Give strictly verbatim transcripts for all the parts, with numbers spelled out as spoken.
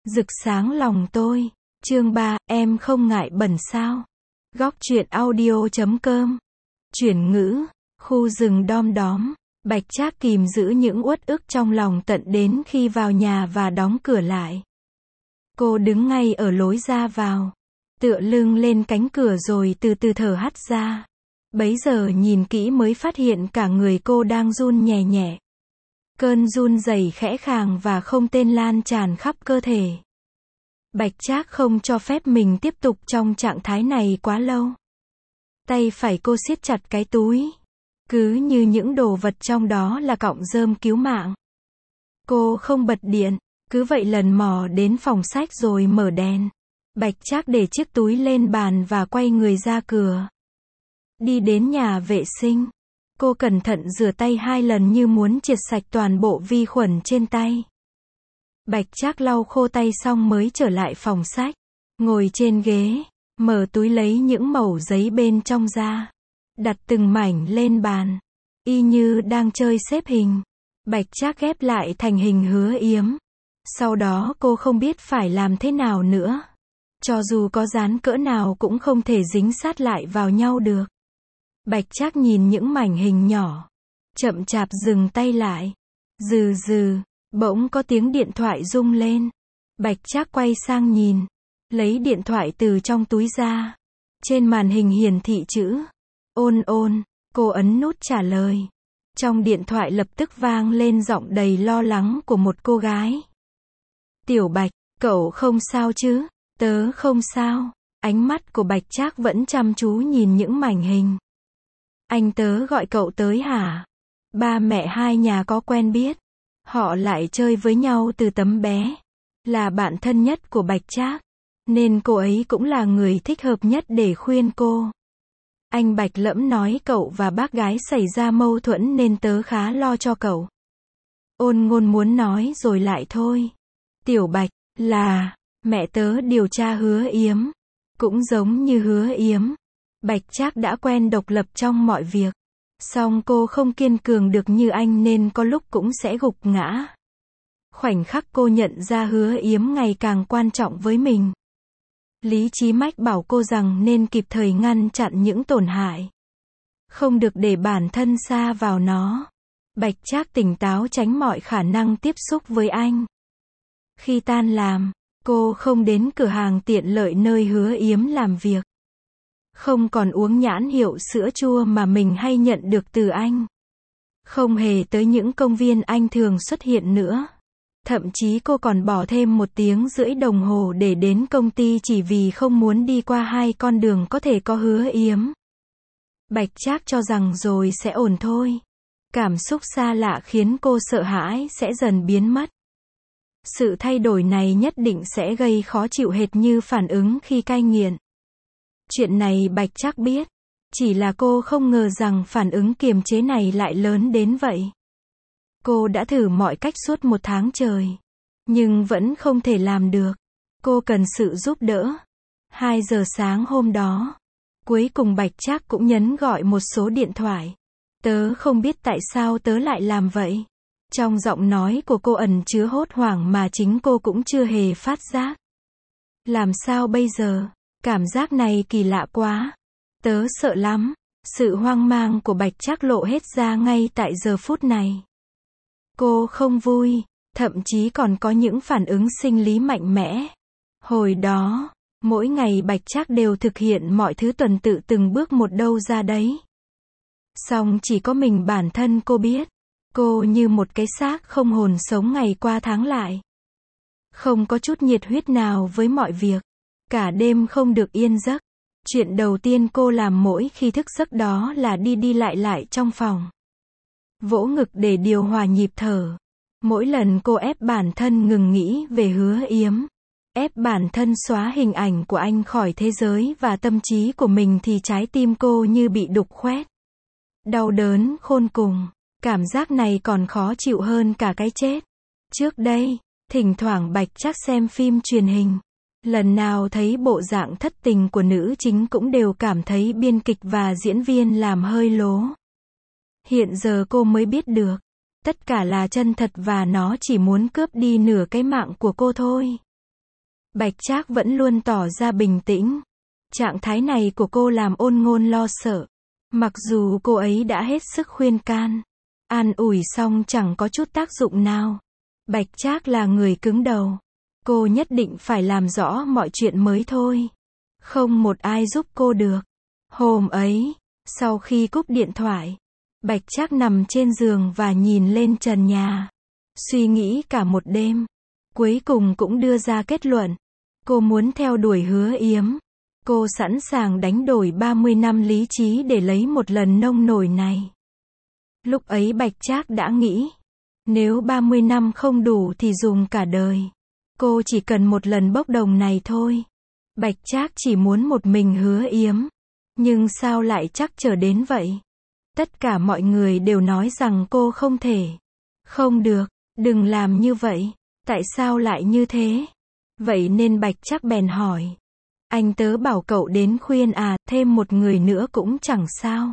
Rực sáng lòng tôi. Chương ba, em không ngại bẩn sao? Góc truyện audio chấm com. Chuyển ngữ, khu rừng đom đóm. Bạch Trác kìm giữ những uất ức trong lòng tận đến khi vào nhà và đóng cửa lại. Cô đứng ngay ở lối ra vào, tựa lưng lên cánh cửa rồi từ từ thở hắt ra. Bấy giờ nhìn kỹ mới phát hiện cả người cô đang run nhẹ nhẹ. Cơn run rẩy khẽ khàng và không tên lan tràn khắp cơ thể. Bạch Trác không cho phép mình tiếp tục trong trạng thái này quá lâu. Tay phải cô siết chặt cái túi, cứ như những đồ vật trong đó là cọng rơm cứu mạng. Cô không bật điện, cứ vậy lần mò đến phòng sách rồi mở đèn. Bạch Trác để chiếc túi lên bàn và quay người ra cửa. Đi đến nhà vệ sinh, cô cẩn thận rửa tay hai lần như muốn triệt sạch toàn bộ vi khuẩn trên tay. Bạch Trác lau khô tay xong mới trở lại phòng sách, ngồi trên ghế, mở túi lấy những mẩu giấy bên trong ra, đặt từng mảnh lên bàn, y như đang chơi xếp hình. Bạch Trác ghép lại thành hình Hứa Yếm. Sau đó cô không biết phải làm thế nào nữa. Cho dù có dán cỡ nào cũng không thể dính sát lại vào nhau được. Bạch Trác nhìn những mảnh hình nhỏ, chậm chạp dừng tay lại. Dừ dừ, bỗng có tiếng điện thoại rung lên. Bạch Trác quay sang nhìn, lấy điện thoại từ trong túi ra. Trên màn hình hiển thị chữ ôn ôn, cô ấn nút trả lời. Trong điện thoại lập tức vang lên giọng đầy lo lắng của một cô gái. Tiểu Bạch, cậu không sao chứ? Tớ không sao. Ánh mắt của Bạch Trác vẫn chăm chú nhìn những mảnh hình. Anh tớ gọi cậu tới hả? Ba mẹ hai nhà có quen biết. Họ lại chơi với nhau từ tấm bé. Là bạn thân nhất của Bạch Trác. Nên cô ấy cũng là người thích hợp nhất để khuyên cô. Anh Bạch lẫm nói cậu và bác gái xảy ra mâu thuẫn nên tớ khá lo cho cậu. Ôn ngôn muốn nói rồi lại thôi. Tiểu Bạch, là, mẹ tớ điều tra Hứa Yếm. Cũng giống như Hứa Yếm. Bạch Trác đã quen độc lập trong mọi việc. Song cô không kiên cường được như anh nên có lúc cũng sẽ gục ngã. Khoảnh khắc cô nhận ra Hứa Yếm ngày càng quan trọng với mình. Lý trí mách bảo cô rằng nên kịp thời ngăn chặn những tổn hại. Không được để bản thân sa vào nó. Bạch Trác tỉnh táo tránh mọi khả năng tiếp xúc với anh. Khi tan làm, cô không đến cửa hàng tiện lợi nơi Hứa Yếm làm việc. Không còn uống nhãn hiệu sữa chua mà mình hay nhận được từ anh. Không hề tới những công viên anh thường xuất hiện nữa. Thậm chí cô còn bỏ thêm một tiếng rưỡi đồng hồ để đến công ty chỉ vì không muốn đi qua hai con đường có thể có Hứa Yếm. Bạch Trác cho rằng rồi sẽ ổn thôi. Cảm xúc xa lạ khiến cô sợ hãi sẽ dần biến mất. Sự thay đổi này nhất định sẽ gây khó chịu hệt như phản ứng khi cai nghiện. Chuyện này Bạch Trác biết. Chỉ là cô không ngờ rằng phản ứng kiềm chế này lại lớn đến vậy. Cô đã thử mọi cách suốt một tháng trời. Nhưng vẫn không thể làm được. Cô cần sự giúp đỡ. Hai giờ sáng hôm đó. Cuối cùng Bạch Trác cũng nhấn gọi một số điện thoại. Tớ không biết tại sao tớ lại làm vậy. Trong giọng nói của cô ẩn chứa hốt hoảng mà chính cô cũng chưa hề phát giác. Làm sao bây giờ? Cảm giác này kỳ lạ quá. Tớ sợ lắm. Sự hoang mang của Bạch Trác lộ hết ra ngay tại giờ phút này. Cô không vui, thậm chí còn có những phản ứng sinh lý mạnh mẽ. Hồi đó, mỗi ngày Bạch Trác đều thực hiện mọi thứ tuần tự từng bước một đâu ra đấy. Song chỉ có mình bản thân cô biết. Cô như một cái xác không hồn sống ngày qua tháng lại. Không có chút nhiệt huyết nào với mọi việc. Cả đêm không được yên giấc. Chuyện đầu tiên cô làm mỗi khi thức giấc đó là đi đi lại lại trong phòng. Vỗ ngực để điều hòa nhịp thở. Mỗi lần cô ép bản thân ngừng nghĩ về Hứa Yếm. Ép bản thân xóa hình ảnh của anh khỏi thế giới và tâm trí của mình thì trái tim cô như bị đục khoét. Đau đớn khôn cùng. Cảm giác này còn khó chịu hơn cả cái chết. Trước đây, thỉnh thoảng Bạch Trác xem phim truyền hình. Lần nào thấy bộ dạng thất tình của nữ chính cũng đều cảm thấy biên kịch và diễn viên làm hơi lố. Hiện giờ cô mới biết được. Tất cả là chân thật và nó chỉ muốn cướp đi nửa cái mạng của cô thôi. Bạch Trác vẫn luôn tỏ ra bình tĩnh. Trạng thái này của cô làm Ôn Ngôn lo sợ. Mặc dù cô ấy đã hết sức khuyên can, an ủi xong chẳng có chút tác dụng nào. Bạch Trác là người cứng đầu. Cô nhất định phải làm rõ mọi chuyện mới thôi. Không một ai giúp cô được. Hôm ấy, sau khi cúp điện thoại, Bạch Trác nằm trên giường và nhìn lên trần nhà. Suy nghĩ cả một đêm. Cuối cùng cũng đưa ra kết luận. Cô muốn theo đuổi Hứa Yếm. Cô sẵn sàng đánh đổi ba mươi năm lý trí để lấy một lần nông nổi này. Lúc ấy Bạch Trác đã nghĩ, nếu ba mươi năm không đủ thì dùng cả đời. Cô chỉ cần một lần bốc đồng này thôi. Bạch Trác chỉ muốn một mình Hứa Yếm. Nhưng sao lại trắc trở đến vậy? Tất cả mọi người đều nói rằng cô không thể. Không được, đừng làm như vậy. Tại sao lại như thế? Vậy nên Bạch Trác bèn hỏi. Anh tớ bảo cậu đến khuyên à, thêm một người nữa cũng chẳng sao.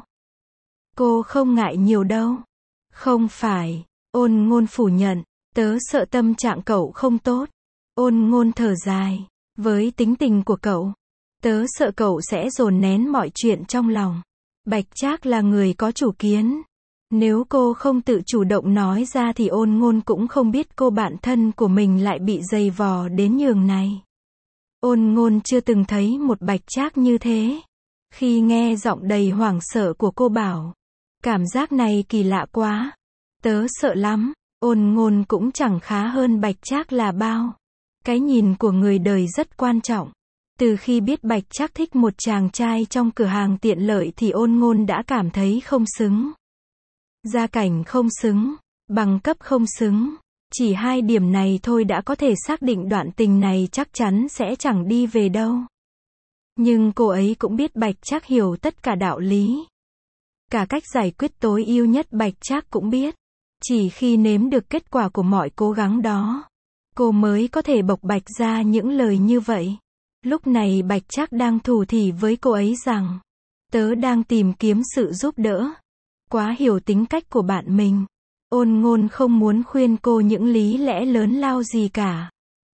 Cô không ngại nhiều đâu. Không phải, Ôn Ngôn phủ nhận, tớ sợ tâm trạng cậu không tốt. Ôn Ngôn thở dài, với tính tình của cậu, tớ sợ cậu sẽ dồn nén mọi chuyện trong lòng. Bạch Trác là người có chủ kiến. Nếu cô không tự chủ động nói ra thì Ôn Ngôn cũng không biết cô bạn thân của mình lại bị dày vò đến nhường này. Ôn Ngôn chưa từng thấy một Bạch Trác như thế. Khi nghe giọng đầy hoảng sợ của cô bảo, cảm giác này kỳ lạ quá. Tớ sợ lắm. Ôn Ngôn cũng chẳng khá hơn Bạch Trác là bao. Cái nhìn của người đời rất quan trọng. Từ khi biết Bạch Trác thích một chàng trai trong cửa hàng tiện lợi thì Ôn Ngôn đã cảm thấy không xứng. Gia cảnh không xứng, bằng cấp không xứng. Chỉ hai điểm này thôi đã có thể xác định đoạn tình này chắc chắn sẽ chẳng đi về đâu. Nhưng cô ấy cũng biết Bạch Trác hiểu tất cả đạo lý. Cả cách giải quyết tối ưu nhất Bạch Trác cũng biết. Chỉ khi nếm được kết quả của mọi cố gắng đó, cô mới có thể bộc bạch ra những lời như vậy. Lúc này Bạch Trác đang thủ thỉ với cô ấy rằng, tớ đang tìm kiếm sự giúp đỡ. Quá hiểu tính cách của bạn mình. Ôn Ngôn không muốn khuyên cô những lý lẽ lớn lao gì cả,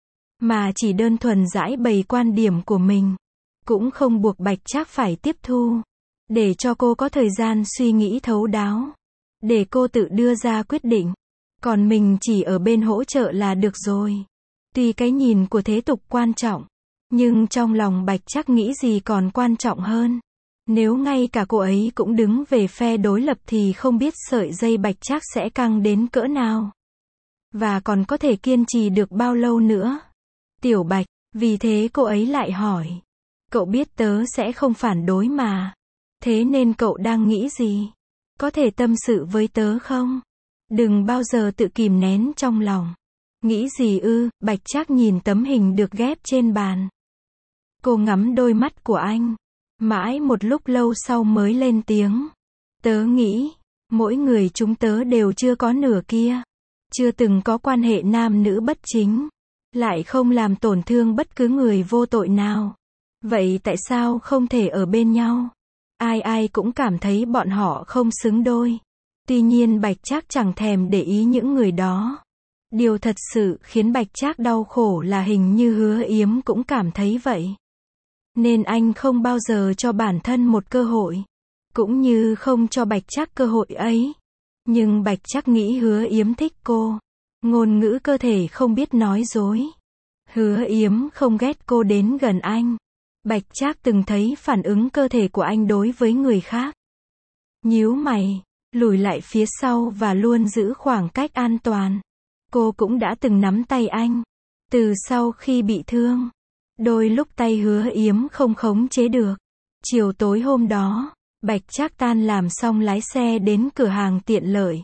mà chỉ đơn thuần giải bày quan điểm của mình. Cũng không buộc Bạch Trác phải tiếp thu. Để cho cô có thời gian suy nghĩ thấu đáo. Để cô tự đưa ra quyết định. Còn mình chỉ ở bên hỗ trợ là được rồi. Tuy cái nhìn của thế tục quan trọng, nhưng trong lòng Bạch Trác nghĩ gì còn quan trọng hơn. Nếu ngay cả cô ấy cũng đứng về phe đối lập thì không biết sợi dây Bạch Trác sẽ căng đến cỡ nào. Và còn có thể kiên trì được bao lâu nữa. Tiểu Bạch, vì thế cô ấy lại hỏi. Cậu biết tớ sẽ không phản đối mà. Thế nên cậu đang nghĩ gì? Có thể tâm sự với tớ không? Đừng bao giờ tự kìm nén trong lòng. Nghĩ gì ư? Bạch Trác nhìn tấm hình được ghép trên bàn. Cô ngắm đôi mắt của anh. Mãi một lúc lâu sau mới lên tiếng. Tớ nghĩ, mỗi người chúng tớ đều chưa có nửa kia. Chưa từng có quan hệ nam nữ bất chính. Lại không làm tổn thương bất cứ người vô tội nào. Vậy tại sao không thể ở bên nhau? Ai ai cũng cảm thấy bọn họ không xứng đôi. Tuy nhiên Bạch Trác chẳng thèm để ý những người đó. Điều thật sự khiến Bạch Trác đau khổ là hình như Hứa Yếm cũng cảm thấy vậy. Nên anh không bao giờ cho bản thân một cơ hội. Cũng như không cho Bạch Trác cơ hội ấy. Nhưng Bạch Trác nghĩ Hứa Yếm thích cô. Ngôn ngữ cơ thể không biết nói dối. Hứa Yếm không ghét cô đến gần anh. Bạch Trác từng thấy phản ứng cơ thể của anh đối với người khác. Nhíu mày, lùi lại phía sau và luôn giữ khoảng cách an toàn. Cô cũng đã từng nắm tay anh. Từ sau khi bị thương, đôi lúc tay Hứa Yếm không khống chế được. Chiều tối hôm đó, Bạch Trác tan làm xong lái xe đến cửa hàng tiện lợi.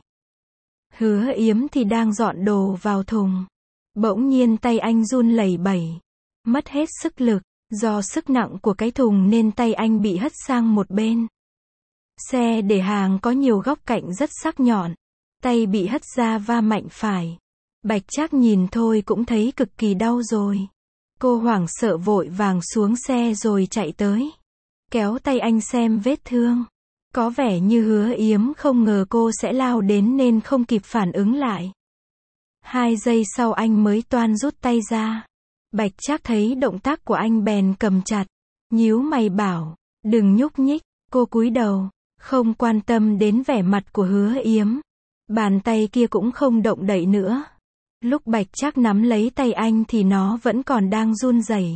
Hứa Yếm thì đang dọn đồ vào thùng. Bỗng nhiên tay anh run lẩy bẩy. Mất hết sức lực. Do sức nặng của cái thùng nên tay anh bị hất sang một bên. Xe để hàng có nhiều góc cạnh rất sắc nhọn. Tay bị hất ra va mạnh phải. Bạch Trác nhìn thôi cũng thấy cực kỳ đau rồi. Cô hoảng sợ vội vàng xuống xe rồi chạy tới. Kéo tay anh xem vết thương. Có vẻ như Hứa Yếm không ngờ cô sẽ lao đến nên không kịp phản ứng lại. Hai giây sau anh mới toan rút tay ra. Bạch Trác thấy động tác của anh bèn cầm chặt, nhíu mày bảo, đừng nhúc nhích. Cô cúi đầu, không quan tâm đến vẻ mặt của Hứa Yếm. Bàn tay kia cũng không động đậy nữa. Lúc Bạch Trác nắm lấy tay anh thì nó vẫn còn đang run rẩy.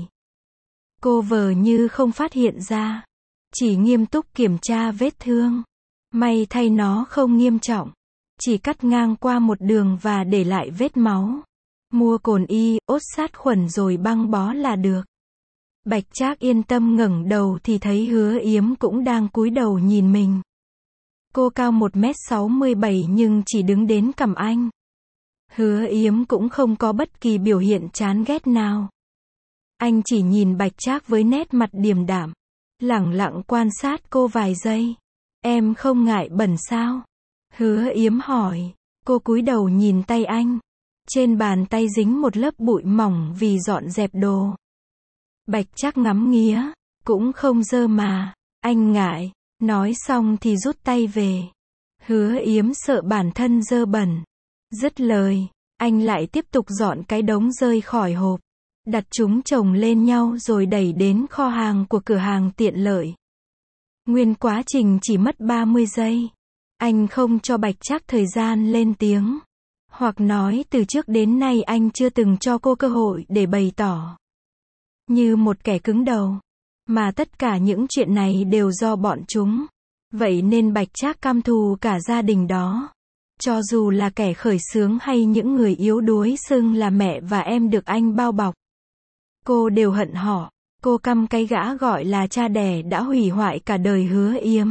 Cô vờ như không phát hiện ra, chỉ nghiêm túc kiểm tra vết thương. May thay nó không nghiêm trọng, chỉ cắt ngang qua một đường và để lại vết máu. Mua cồn y, ốt sát khuẩn rồi băng bó là được. Bạch Trác yên tâm ngẩng đầu thì thấy Hứa Yếm cũng đang cúi đầu nhìn mình. Cô cao một mét sáu mươi bảy nhưng chỉ đứng đến cằm anh. Hứa Yếm cũng không có bất kỳ biểu hiện chán ghét nào. Anh chỉ nhìn Bạch Trác với nét mặt điềm đạm, lẳng lặng quan sát cô vài giây. Em không ngại bẩn sao? Hứa Yếm hỏi. Cô cúi đầu nhìn tay anh. Trên bàn tay dính một lớp bụi mỏng vì dọn dẹp đồ. Bạch Trác ngắm nghía, cũng không dơ mà, anh ngại. Nói xong thì rút tay về. Hứa Yếm sợ bản thân dơ bẩn. Dứt lời, anh lại tiếp tục dọn cái đống rơi khỏi hộp, đặt chúng chồng lên nhau rồi đẩy đến kho hàng của cửa hàng tiện lợi. Nguyên quá trình chỉ mất ba mươi giây. Anh không cho Bạch Trác thời gian lên tiếng. Hoặc nói từ trước đến nay anh chưa từng cho cô cơ hội để bày tỏ. Như một kẻ cứng đầu. Mà tất cả những chuyện này đều do bọn chúng. Vậy nên Bạch Trác căm thù cả gia đình đó. Cho dù là kẻ khởi xướng hay những người yếu đuối xưng là mẹ và em được anh bao bọc. Cô đều hận họ. Cô căm cái gã gọi là cha đẻ đã hủy hoại cả đời Hứa Yếm.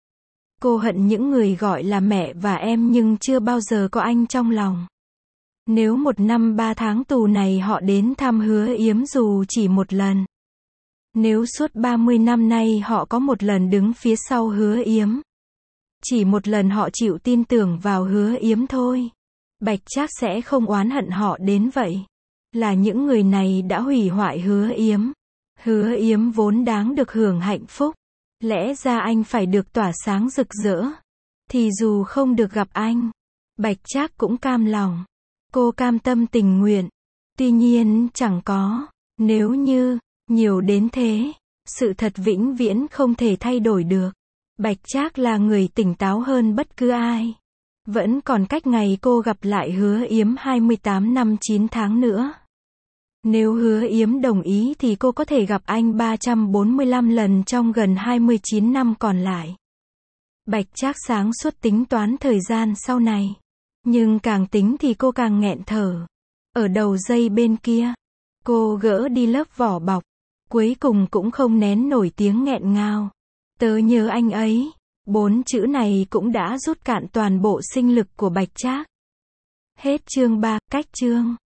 Cô hận những người gọi là mẹ và em nhưng chưa bao giờ có anh trong lòng. Nếu một năm ba tháng tù này họ đến thăm Hứa Yếm dù chỉ một lần. Nếu suốt ba mươi năm nay họ có một lần đứng phía sau Hứa Yếm. Chỉ một lần họ chịu tin tưởng vào Hứa Yếm thôi. Bạch Trác sẽ không oán hận họ đến vậy. Là những người này đã hủy hoại Hứa Yếm. Hứa Yếm vốn đáng được hưởng hạnh phúc. Lẽ ra anh phải được tỏa sáng rực rỡ. Thì dù không được gặp anh, Bạch Trác cũng cam lòng. Cô cam tâm tình nguyện. Tuy nhiên chẳng có, nếu như, nhiều đến thế, sự thật vĩnh viễn không thể thay đổi được. Bạch Trác là người tỉnh táo hơn bất cứ ai. Vẫn còn cách ngày cô gặp lại Hứa Yếm hai mươi tám năm chín tháng nữa. Nếu Hứa Yếm đồng ý thì cô có thể gặp anh ba trăm bốn mươi lăm lần trong gần hai mươi chín năm còn lại. Bạch Trác sáng suốt tính toán thời gian sau này. Nhưng càng tính thì cô càng nghẹn thở. Ở đầu dây bên kia, cô gỡ đi lớp vỏ bọc. Cuối cùng cũng không nén nổi tiếng nghẹn ngào. Tớ nhớ anh ấy. Bốn chữ này cũng đã rút cạn toàn bộ sinh lực của Bạch Trác. Hết chương ba, cách chương.